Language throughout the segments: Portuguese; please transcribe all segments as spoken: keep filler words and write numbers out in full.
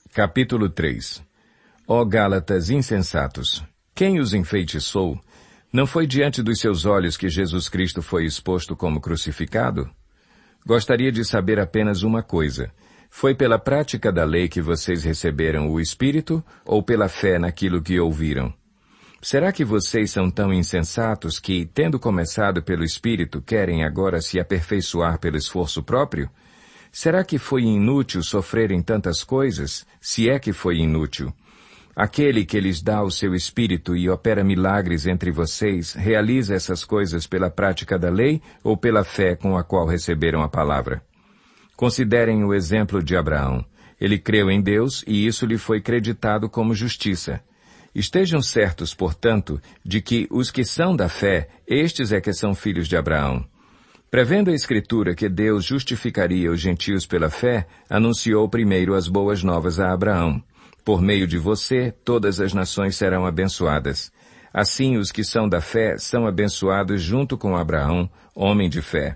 Capítulo três. Ó Gálatas insensatos! Quem os enfeitiçou? Não foi diante dos seus olhos que Jesus Cristo foi exposto como crucificado? Gostaria de saber apenas uma coisa. Foi pela prática da lei que vocês receberam o Espírito, ou pela fé naquilo que ouviram? Será que vocês são tão insensatos que, tendo começado pelo Espírito, querem agora se aperfeiçoar pelo esforço próprio? Será que foi inútil sofrerem tantas coisas, se é que foi inútil? Aquele que lhes dá o seu Espírito e opera milagres entre vocês, realiza essas coisas pela prática da lei ou pela fé com a qual receberam a palavra? Considerem o exemplo de Abraão. Ele creu em Deus e isso lhe foi creditado como justiça. Estejam certos, portanto, de que os que são da fé, estes é que são filhos de Abraão. Prevendo a Escritura que Deus justificaria os gentios pela fé, anunciou primeiro as boas novas a Abraão. Por meio de você, todas as nações serão abençoadas. Assim, os que são da fé são abençoados junto com Abraão, homem de fé.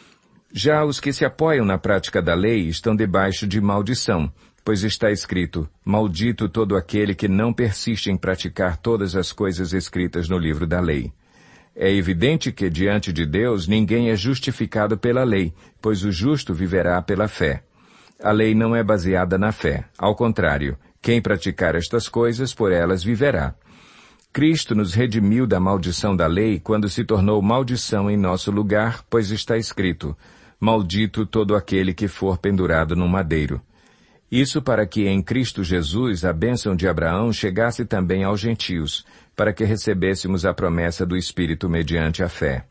Já os que se apoiam na prática da lei estão debaixo de maldição, pois está escrito, maldito todo aquele que não persiste em praticar todas as coisas escritas no livro da lei. É evidente que, diante de Deus, ninguém é justificado pela lei, pois o justo viverá pela fé. A lei não é baseada na fé. Ao contrário, quem praticar estas coisas, por elas viverá. Cristo nos redimiu da maldição da lei quando se tornou maldição em nosso lugar, pois está escrito, maldito todo aquele que for pendurado no madeiro. Isso para que em Cristo Jesus a bênção de Abraão chegasse também aos gentios, para que recebêssemos a promessa do Espírito mediante a fé.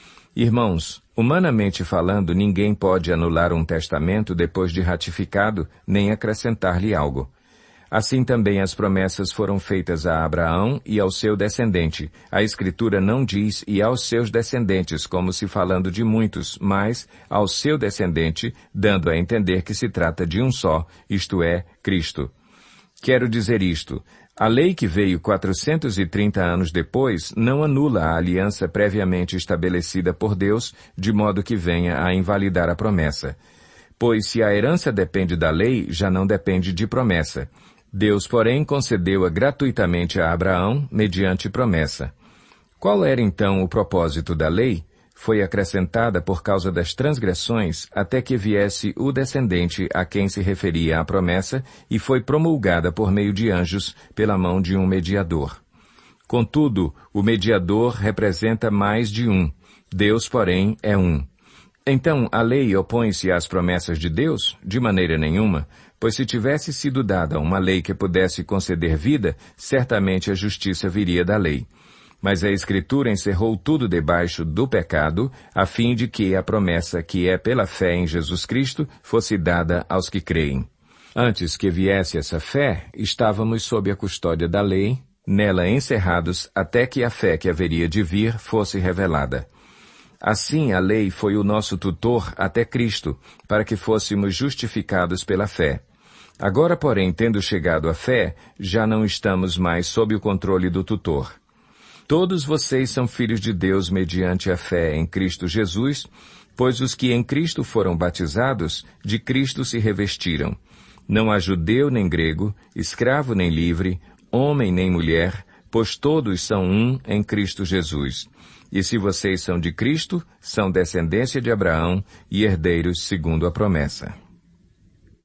Irmãos, humanamente falando, ninguém pode anular um testamento depois de ratificado, nem acrescentar-lhe algo. Assim também as promessas foram feitas a Abraão e ao seu descendente. A Escritura não diz e aos seus descendentes, como se falando de muitos, mas ao seu descendente, dando a entender que se trata de um só, isto é, Cristo. Quero dizer isto. A lei que veio quatrocentos e trinta anos depois não anula a aliança previamente estabelecida por Deus, de modo que venha a invalidar a promessa. Pois se a herança depende da lei, já não depende de promessa. Deus, porém, concedeu-a gratuitamente a Abraão, mediante promessa. Qual era então o propósito da lei? Foi acrescentada por causa das transgressões, até que viesse o descendente a quem se referia a promessa, e foi promulgada por meio de anjos, pela mão de um mediador. Contudo, o mediador representa mais de um. Deus, porém, é um. Então, a lei opõe-se às promessas de Deus? De maneira nenhuma, pois se tivesse sido dada uma lei que pudesse conceder vida, certamente a justiça viria da lei. Mas a Escritura encerrou tudo debaixo do pecado, a fim de que a promessa que é pela fé em Jesus Cristo fosse dada aos que creem. Antes que viesse essa fé, estávamos sob a custódia da lei, nela encerrados até que a fé que haveria de vir fosse revelada. Assim, a lei foi o nosso tutor até Cristo, para que fôssemos justificados pela fé. Agora, porém, tendo chegado à fé, já não estamos mais sob o controle do tutor. Todos vocês são filhos de Deus mediante a fé em Cristo Jesus, pois os que em Cristo foram batizados, de Cristo se revestiram. Não há judeu nem grego, escravo nem livre, homem nem mulher, pois todos são um em Cristo Jesus. E se vocês são de Cristo, são descendência de Abraão e herdeiros segundo a promessa.